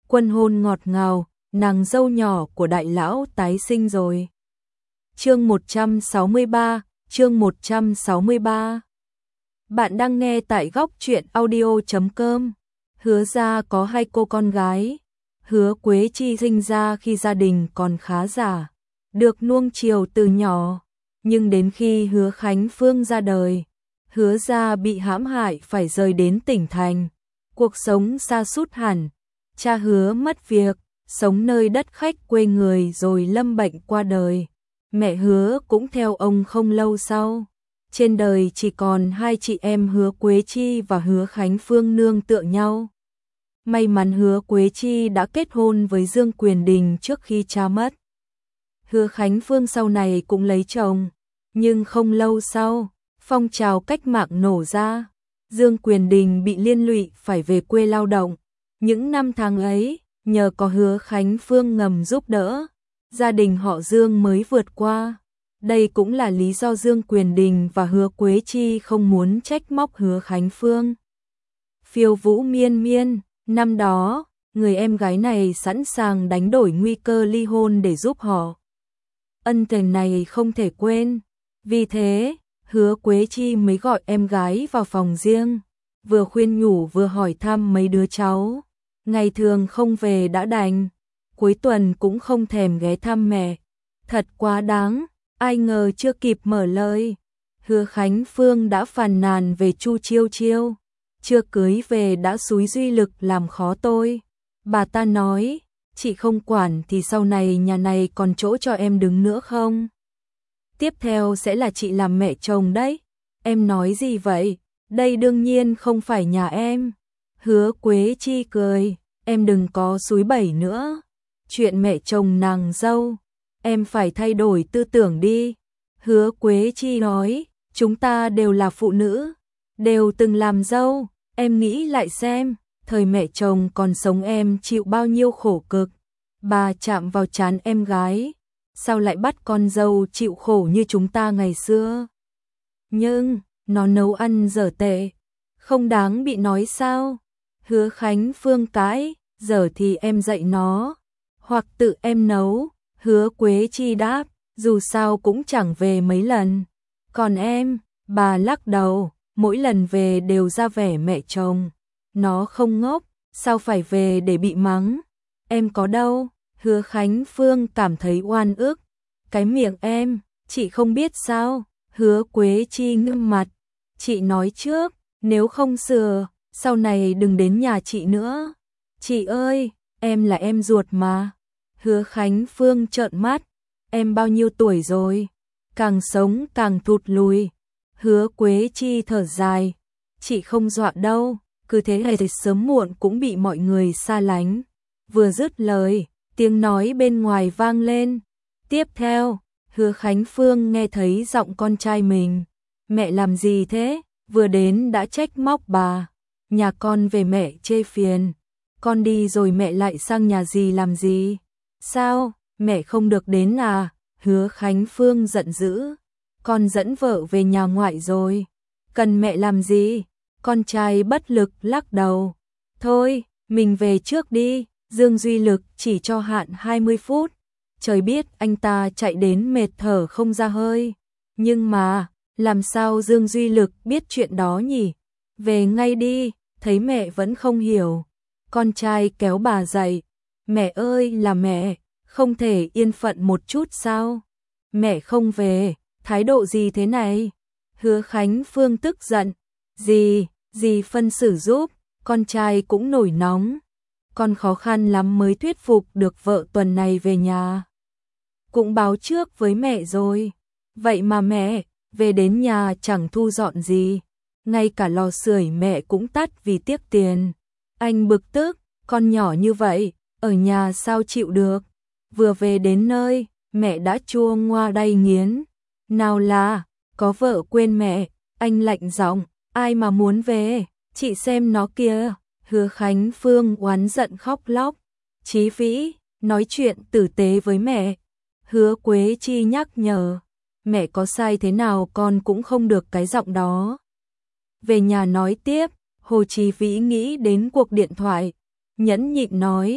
Quân hôn ngọt ngào, nàng dâu nhỏ của đại lão tái sinh rồi. Chương 163, chương 163. Bạn đang nghe tại góc truyện audio.com. Hứa gia có 2 cô con gái. Hứa Quế Chi sinh ra khi gia đình còn khá giả, được nuông chiều từ nhỏ, nhưng đến khi Hứa Khánh Phương ra đời, Hứa gia bị hãm hại phải rời đến tỉnh thành, cuộc sống sa sút hẳn. Cha Hứa mất việc, sống nơi đất khách quê người rồi lâm bệnh qua đời. Mẹ Hứa cũng theo ông không lâu sau. Trên đời chỉ còn 2 chị em Hứa Quế Chi và Hứa Khánh Phương nương tựa nhau. May mắn Hứa Quế Chi đã kết hôn với Dương Quyền Đình trước khi cha mất. Hứa Khánh Phương sau này cũng lấy chồng, nhưng không lâu sau, phong trào cách mạng nổ ra. Dương Quyền Đình bị liên lụy phải về quê lao động. Những năm tháng ấy, nhờ có Hứa Khánh Phương ngầm giúp đỡ, gia đình họ Dương mới vượt qua. Đây cũng là lý do Dương Quyền Đình và Hứa Quế Chi không muốn trách móc Hứa Khánh Phương. Phiêu Vũ Miên Miên, năm đó, người em gái này sẵn sàng đánh đổi nguy cơ ly hôn để giúp họ. Ân tình này không thể quên. Vì thế, Hứa Quế Chi mới gọi em gái vào phòng riêng, vừa khuyên nhủ vừa hỏi thăm mấy đứa cháu. Ngày thường không về đã đành, cuối tuần cũng không thèm ghé thăm mẹ. Thật quá đáng, ai ngờ chưa kịp mở lời, Hứa Khánh Phương đã phàn nàn về Chu Chiêu Chiêu. Chưa cưới về đã xúi Duy Lực làm khó tôi. Bà ta nói, chị không quản thì sau này nhà này còn chỗ cho em đứng nữa không? Tiếp theo sẽ là chị làm mẹ chồng đấy. Em nói gì vậy? Đây đương nhiên không phải nhà em. Hứa Quế Chi cười, em đừng có xúi bẩy nữa. Chuyện mẹ chồng nàng dâu, em phải thay đổi tư tưởng đi. Hứa Quế Chi nói, chúng ta đều là phụ nữ, đều từng làm dâu. Em nghĩ lại xem, thời mẹ chồng còn sống em chịu bao nhiêu khổ cực. Bà chạm vào trán em gái, sao lại bắt con dâu chịu khổ như chúng ta ngày xưa? Nhưng, nó nấu ăn dở tệ, không đáng bị nói sao? Hứa Khánh Phương cãi, giờ thì em dạy nó, hoặc tự em nấu. Hứa Quế Chi đáp, dù sao cũng chẳng về mấy lần. Còn em, bà lắc đầu, mỗi lần về đều ra vẻ mẹ chồng. Nó không ngốc, sao phải về để bị mắng? Em có đâu? Hứa Khánh Phương cảm thấy oan ức. Cái miệng em, chị không biết sao? Hứa Quế Chi ngưng mặt. Chị nói trước, nếu không sửa, sau này đừng đến nhà chị nữa. Chị ơi, em là em ruột mà. Hứa Khánh Phương trợn mắt. Em bao nhiêu tuổi rồi? Càng sống càng thụt lùi. Hứa Quế Chi thở dài. Chị không dọa đâu, cứ thế này thì sớm muộn cũng bị mọi người xa lánh. Vừa dứt lời, tiếng nói bên ngoài vang lên. Tiếp theo, Hứa Khánh Phương nghe thấy giọng con trai mình. Mẹ làm gì thế? Vừa đến đã trách móc bà. Nhà con về mẹ chê phiền. Con đi rồi mẹ lại sang nhà dì làm gì? Sao, mẹ không được đến à? Hứa Khánh Phương giận dữ. Con dẫn vợ về nhà ngoại rồi. Cần mẹ làm gì? Con trai bất lực lắc đầu. Thôi, mình về trước đi. Dương Duy Lực chỉ cho hạn 20 phút. Trời biết anh ta chạy đến mệt thở không ra hơi. Nhưng mà, làm sao Dương Duy Lực biết chuyện đó nhỉ? Về ngay đi, thấy mẹ vẫn không hiểu. Con trai kéo bà dậy. Mẹ ơi là mẹ, không thể yên phận một chút sao? Mẹ không về, thái độ gì thế này? Hứa Khánh Phương tức giận. Dì phân xử giúp, con trai cũng nổi nóng. Con khó khăn lắm mới thuyết phục được vợ tuần này về nhà. Cũng báo trước với mẹ rồi. Vậy mà mẹ, về đến nhà chẳng thu dọn gì. Ngay cả lò sưởi mẹ cũng tắt vì tiếc tiền. Anh bực tức, con nhỏ như vậy, ở nhà sao chịu được. Vừa về đến nơi, mẹ đã chua ngoa đay nghiến. Nào là, có vợ quên mẹ, anh lạnh giọng, ai mà muốn về, chị xem nó kìa. Hứa Khánh Phương oán giận khóc lóc. Chí Vĩ, nói chuyện tử tế với mẹ. Hứa Quế Chi nhắc nhở, mẹ có sai thế nào con cũng không được cái giọng đó. Về nhà nói tiếp, Hồ Chí Vĩ nghĩ đến cuộc điện thoại, nhẫn nhịn nói,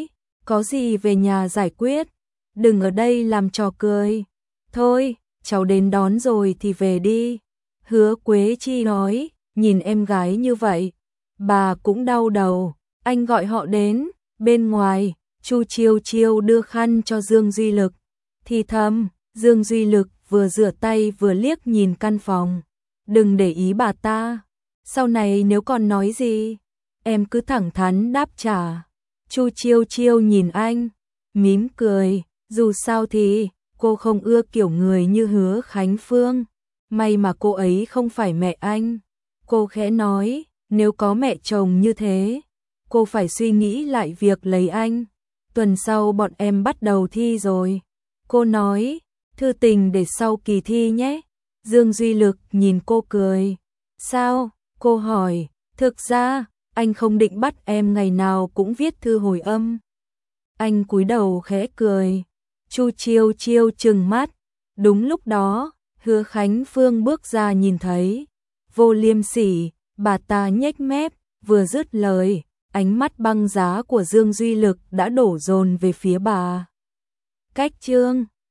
có gì về nhà giải quyết, đừng ở đây làm trò cười. Thôi, cháu đến đón rồi thì về đi. Hứa Quế Chi nói, nhìn em gái như vậy, bà cũng đau đầu. Anh gọi họ đến, bên ngoài, Chu Chiêu Chiêu đưa khăn cho Dương Duy Lực. Thì thầm, Dương Duy Lực vừa rửa tay vừa liếc nhìn căn phòng. Đừng để ý bà ta, sau này nếu còn nói gì, em cứ thẳng thắn đáp trả. Chu Chiêu Chiêu nhìn anh, mím cười, dù sao thì cô không ưa kiểu người như Hứa Khánh Phương. May mà cô ấy không phải mẹ anh. Cô khẽ nói, nếu có mẹ chồng như thế, cô phải suy nghĩ lại việc lấy anh. Tuần sau bọn em bắt đầu thi rồi. Cô nói, thư tình để sau kỳ thi nhé. Dương Duy Lực nhìn cô cười. Sao? Cô hỏi, thực ra, anh không định bắt em ngày nào cũng viết thư hồi âm. Anh cúi đầu khẽ cười. Chu Chiêu Chiêu trừng mắt. Đúng lúc đó, Hứa Khánh Phương bước ra nhìn thấy. Vô liêm sỉ, bà ta nhếch mép, vừa dứt lời, ánh mắt băng giá của Dương Duy Lực đã đổ dồn về phía bà. Cách Trương